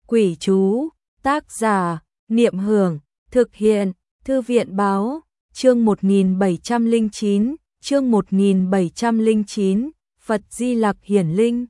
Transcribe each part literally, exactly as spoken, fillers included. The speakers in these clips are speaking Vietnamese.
Quỷ chú, tác giả, Niệm Hưởng, thực hiện, Thư viện báo, chương một nghìn bảy trăm lẻ chín, chương một nghìn bảy trăm lẻ chín, Phật Di Lặc hiển linh.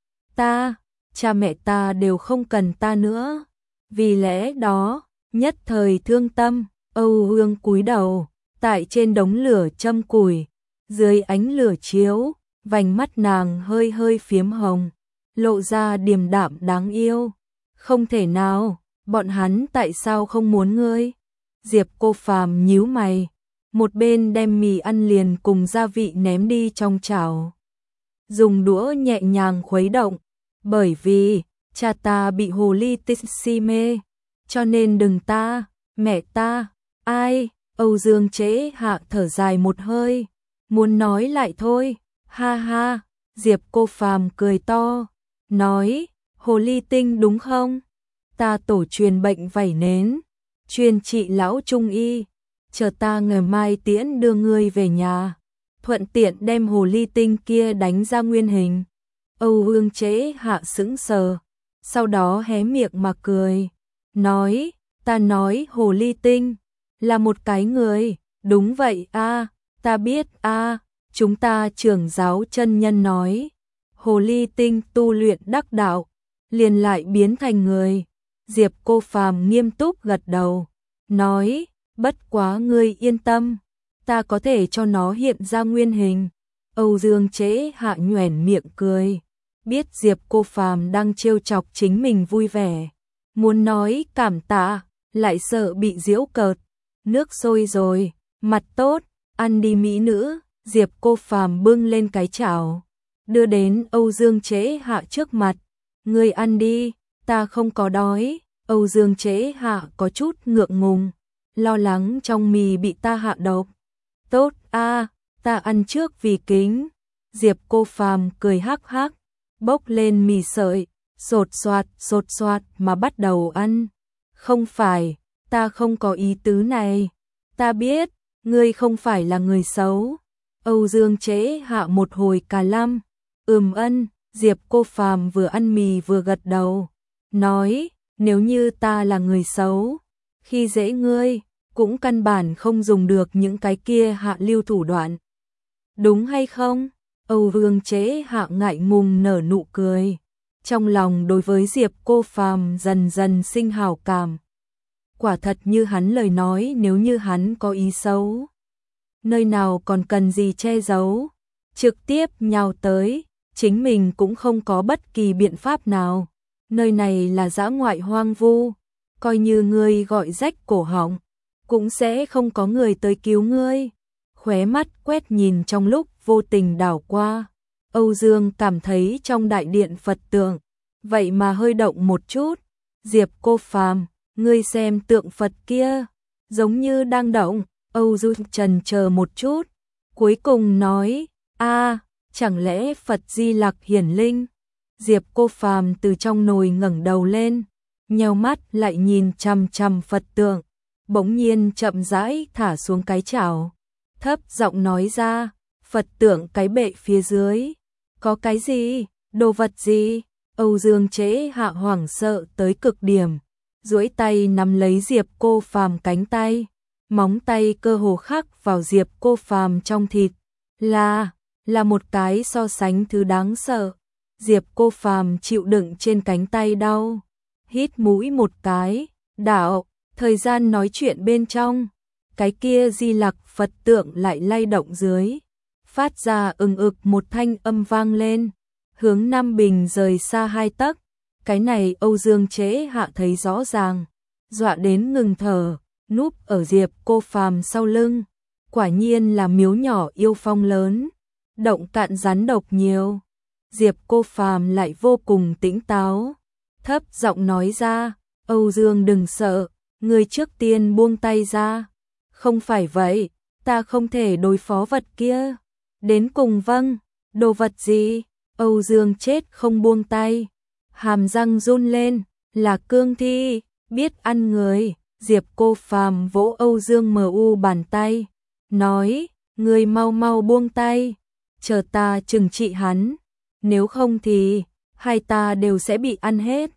Ta, cha mẹ ta đều không cần ta nữa. Vì lẽ đó, nhất thời thương tâm, Âu Hương cúi đầu, tại trên đống lửa châm củi, dưới ánh lửa chiếu, vành mắt nàng hơi hơi phiếm hồng, lộ ra điềm đạm đáng yêu. Không thể nào, bọn hắn tại sao không muốn ngươi? Diệp Cô Phàm nhíu mày, một bên đem mì ăn liền cùng gia vị ném đi trong chảo, dùng đũa nhẹ nhàng khuấy động, bởi vì cha ta bị hồ ly tinh si mê, cho nên đừng ta, mẹ ta, ai? Âu Dương Chế Hạ thở dài một hơi, muốn nói lại thôi, ha ha. Diệp Cô Phàm cười to, nói, hồ ly tinh đúng không? Ta tổ truyền bệnh vảy nến, chuyên trị lão trung y, chờ ta ngày mai tiễn đưa ngươi về nhà, thuận tiện đem hồ ly tinh kia đánh ra nguyên hình. Âu Dương Chế Hạ sững sờ, sau đó hé miệng mà cười, nói, ta nói hồ ly tinh là một cái người, đúng vậy a, à, ta biết a, à, chúng ta trưởng giáo chân nhân nói, hồ ly tinh tu luyện đắc đạo, liền lại biến thành người. Diệp Cô Phàm nghiêm túc gật đầu, nói, bất quá ngươi yên tâm, ta có thể cho nó hiện ra nguyên hình. Âu Dương Chế Hạ nhoẻn miệng cười, biết Diệp Cô Phàm đang trêu chọc chính mình vui vẻ, muốn nói cảm tạ, lại sợ bị giễu cợt. Nước sôi rồi, mặt tốt, ăn đi mỹ nữ. Diệp Cô Phàm bưng lên cái chảo, đưa đến Âu Dương Chế Hạ trước mặt, ngươi ăn đi, ta không có đói. Âu Dương Chế Hạ có chút ngượng ngùng, lo lắng trong mì bị ta hạ độc. Tốt a, à, ta ăn trước vì kính. Diệp Cô Phàm cười hắc hắc, bốc lên mì sợi, sột soạt sột soạt mà bắt đầu ăn. Không phải, ta không có ý tứ này. Ta biết, ngươi không phải là người xấu. Âu Dương Chế Hạ một hồi cà lăm, ừm ân. Diệp Cô Phàm vừa ăn mì vừa gật đầu, nói, nếu như ta là người xấu, khi dễ ngươi, cũng căn bản không dùng được những cái kia hạ lưu thủ đoạn. Đúng hay không? Âu Dương Chế Hạ ngại ngùng nở nụ cười, trong lòng đối với Diệp Cô Phàm dần dần sinh hảo cảm. Quả thật như hắn lời nói, nếu như hắn có ý xấu, nơi nào còn cần gì che giấu, trực tiếp nhào tới, chính mình cũng không có bất kỳ biện pháp nào. Nơi này là dã ngoại hoang vu, coi như ngươi gọi rách cổ họng, cũng sẽ không có người tới cứu ngươi. Khóe mắt quét nhìn trong lúc vô tình đảo qua, Âu Dương cảm thấy trong đại điện Phật tượng, vậy mà hơi động một chút. Diệp Cô Phàm, ngươi xem tượng Phật kia, giống như đang động. Âu Dương chần chờ một chút, cuối cùng nói, a, chẳng lẽ Phật Di Lặc hiển linh? Diệp Cô Phàm từ trong nồi ngẩng đầu lên, nheo mắt lại nhìn chằm chằm Phật tượng, bỗng nhiên chậm rãi thả xuống cái chảo, thấp giọng nói ra, Phật tượng cái bệ phía dưới, có cái gì, đồ vật gì? Âu Dương Chế Hạ hoảng sợ tới cực điểm, duỗi tay nắm lấy Diệp Cô Phàm cánh tay, móng tay cơ hồ khắc vào Diệp Cô Phàm trong thịt, là, là một cái so sánh thứ đáng sợ. Diệp Cô Phàm chịu đựng trên cánh tay đau, hít mũi một cái, đạo, thời gian nói chuyện bên trong, cái kia Di Lặc Phật tượng lại lay động dưới, phát ra ừng ực một thanh âm vang lên, hướng Nam Bình rời xa hai tấc. Cái này Âu Dương Chế Hạ thấy rõ ràng, dọa đến ngừng thở, núp ở Diệp Cô Phàm sau lưng, quả nhiên là miếu nhỏ yêu phong lớn, động cạn rắn độc nhiều. Diệp Cô Phàm lại vô cùng tỉnh táo, thấp giọng nói ra, Âu Dương đừng sợ, ngươi trước tiên buông tay ra. Không phải vậy, ta không thể đối phó vật kia. Đến cùng vâng, đồ vật gì? Âu Dương chết không buông tay, hàm răng run lên, là cương thi, biết ăn người. Diệp Cô Phàm vỗ Âu Dương mờ u bàn tay, nói, ngươi mau mau buông tay, chờ ta trừng trị hắn. Nếu không thì hai ta đều sẽ bị ăn hết.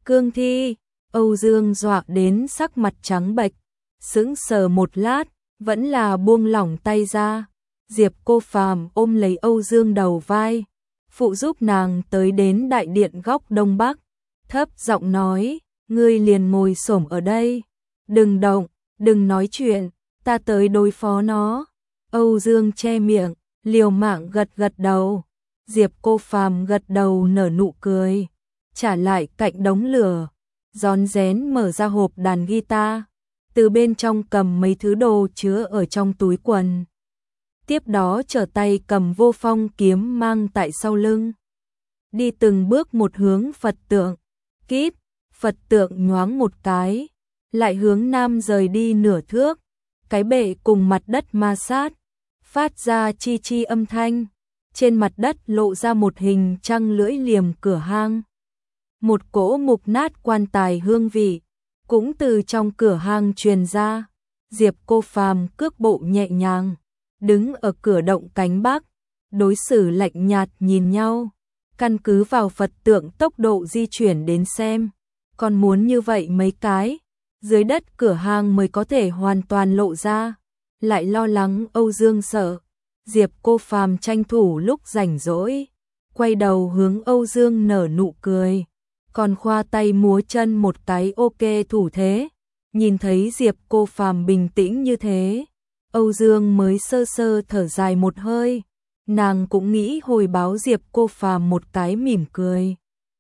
Cương Thi, Âu Dương dọa đến sắc mặt trắng bệch, sững sờ một lát, vẫn là buông lỏng tay ra. Diệp Cô Phàm ôm lấy Âu Dương đầu vai, phụ giúp nàng tới đến đại điện góc đông bắc, thấp giọng nói, ngươi liền ngồi xổm ở đây, đừng động, đừng nói chuyện, ta tới đối phó nó. Âu Dương che miệng, liều mạng gật gật đầu. Diệp Cô Phàm gật đầu nở nụ cười, trả lại cạnh đống lửa, rón rén mở ra hộp đàn guitar, từ bên trong cầm mấy thứ đồ chứa ở trong túi quần. Tiếp đó trở tay cầm Vô Phong kiếm mang tại sau lưng, đi từng bước một hướng Phật tượng. Kíp, Phật tượng nhoáng một cái, lại hướng nam rời đi nửa thước, cái bệ cùng mặt đất ma sát, phát ra chi chi âm thanh. Trên mặt đất lộ ra một hình trăng lưỡi liềm cửa hang. Một cỗ mục nát quan tài hương vị cũng từ trong cửa hang truyền ra. Diệp Cô Phàm cước bộ nhẹ nhàng, đứng ở cửa động cánh bắc, đối xử lạnh nhạt nhìn nhau. Căn cứ vào Phật tượng tốc độ di chuyển đến xem, còn muốn như vậy mấy cái, dưới đất cửa hang mới có thể hoàn toàn lộ ra. Lại lo lắng Âu Dương sợ. Diệp Cô Phàm tranh thủ lúc rảnh rỗi, quay đầu hướng Âu Dương nở nụ cười, còn khoa tay múa chân một cái ok thủ thế. Nhìn thấy Diệp Cô Phàm bình tĩnh như thế, Âu Dương mới sơ sơ thở dài một hơi, nàng cũng nghĩ hồi báo Diệp Cô Phàm một cái mỉm cười.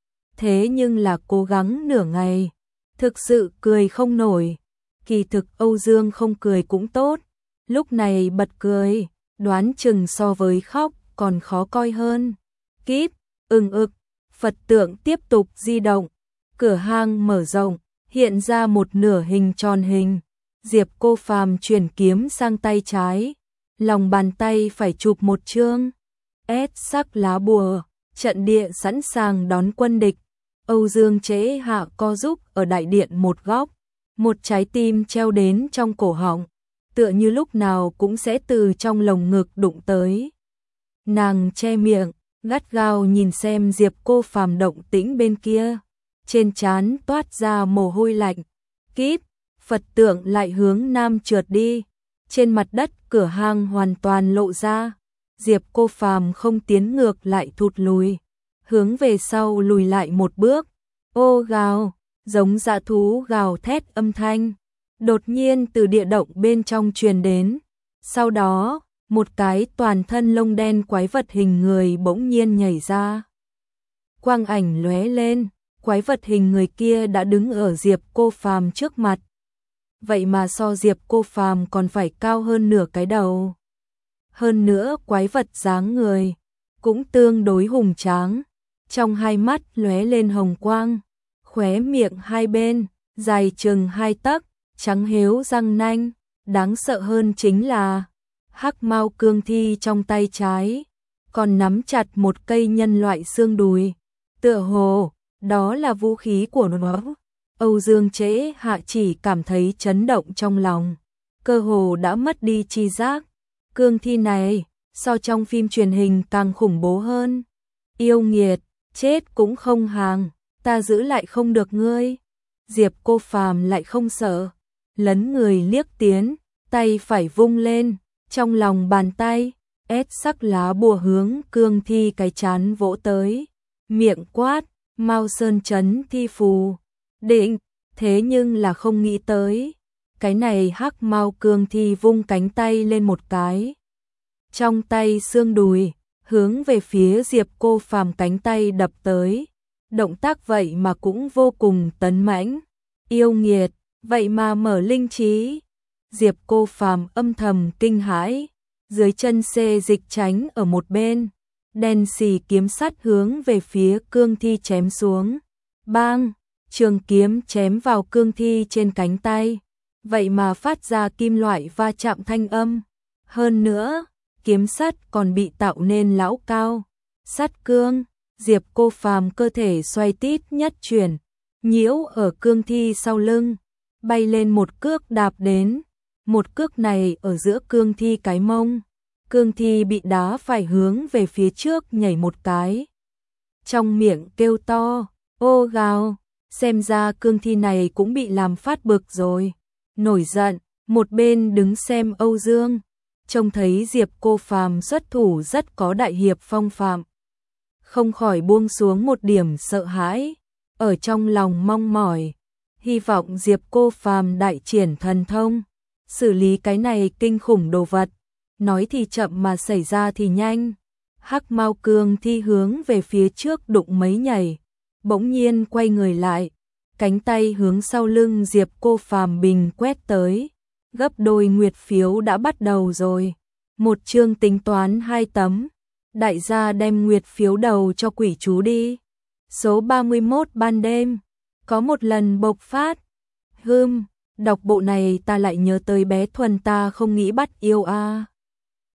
Thế nhưng là cố gắng nửa ngày, thực sự cười không nổi. Kỳ thực Âu Dương không cười cũng tốt, lúc này bật cười, đoán chừng so với khóc còn khó coi hơn. Kíp, ưng ực, Phật tượng tiếp tục di động, cửa hang mở rộng, hiện ra một nửa hình tròn hình. Diệp Cô Phàm chuyển kiếm sang tay trái, lòng bàn tay phải chụp một chương S sắc lá bùa, trận địa sẵn sàng đón quân địch. Âu Dương chế hạ co giúp ở đại điện một góc, một trái tim treo đến trong cổ họng, tựa như lúc nào cũng sẽ từ trong lồng ngực đụng tới. Nàng che miệng, gắt gao nhìn xem Diệp Cô Phàm động tĩnh bên kia, trên trán toát ra mồ hôi lạnh. Kíp, Phật tượng lại hướng nam trượt đi, trên mặt đất cửa hang hoàn toàn lộ ra. Diệp Cô Phàm không tiến ngược lại thụt lùi, hướng về sau lùi lại một bước. Ô gào, giống dã thú gào thét âm thanh đột nhiên từ địa động bên trong truyền đến. Sau đó, một cái toàn thân lông đen quái vật hình người bỗng nhiên nhảy ra. Quang ảnh lóe lên, quái vật hình người kia đã đứng ở Diệp Cô Phàm trước mặt. Vậy mà so Diệp Cô Phàm còn phải cao hơn nửa cái đầu. Hơn nữa quái vật dáng người cũng tương đối hùng tráng, trong hai mắt lóe lên hồng quang, khóe miệng hai bên dài chừng hai tấc, trắng héo răng nanh. Đáng sợ hơn chính là hắc mao cương thi trong tay trái còn nắm chặt một cây nhân loại xương đùi, tựa hồ đó là vũ khí của nó. Âu Dương Chế Hạ chỉ cảm thấy chấn động trong lòng, cơ hồ đã mất đi tri giác. Cương thi này so trong phim truyền hình càng khủng bố hơn. Yêu nghiệt, chết cũng không hàng, ta giữ lại không được ngươi. Diệp Cô Phàm lại không sợ, lấn người liếc tiến, tay phải vung lên, trong lòng bàn tay S sắc lá bùa hướng cương thi cái chán vỗ tới, miệng quát, Mao Sơn Chấn Thi Phù. Định, thế nhưng là không nghĩ tới, cái này hắc mao cương thi vung cánh tay lên một cái, trong tay xương đùi hướng về phía Diệp Cô Phàm cánh tay đập tới. Động tác vậy mà cũng vô cùng tấn mãnh. Yêu nghiệt, vậy mà mở linh trí. Diệp Cô Phàm âm thầm kinh hãi, dưới chân xê dịch tránh ở một bên, đen xì kiếm sắt hướng về phía cương thi chém xuống. Bang, trường kiếm chém vào cương thi trên cánh tay, vậy mà phát ra kim loại va chạm thanh âm. Hơn nữa, kiếm sắt còn bị tạo nên lão cao. Sắt cương, Diệp Cô Phàm cơ thể xoay tít nhất chuyển, nhiễu ở cương thi sau lưng, bay lên một cước đạp đến. Một cước này ở giữa cương thi cái mông, cương thi bị đá phải hướng về phía trước nhảy một cái. Trong miệng kêu to, ô gào, xem ra cương thi này cũng bị làm phát bực rồi. Nổi giận, một bên đứng xem Âu Dương, trông thấy Diệp Cô Phàm xuất thủ rất có đại hiệp phong phạm. Không khỏi buông xuống một điểm sợ hãi, ở trong lòng mong mỏi, hy vọng Diệp Cô Phàm đại triển thần thông, xử lý cái này kinh khủng đồ vật. Nói thì chậm mà xảy ra thì nhanh. Hắc Mao cương thi hướng về phía trước đụng mấy nhảy, bỗng nhiên quay người lại, cánh tay hướng sau lưng Diệp Cô Phàm bình quét tới. Gấp đôi nguyệt phiếu đã bắt đầu rồi. Một chương tính toán hai tấm. Đại gia đem nguyệt phiếu đầu cho quỷ chú đi. Số ba mươi mốt ban đêm. Có một lần bộc phát. Hừm, đọc bộ này ta lại nhớ tới bé Thuần ta không nghĩ bắt yêu a. À.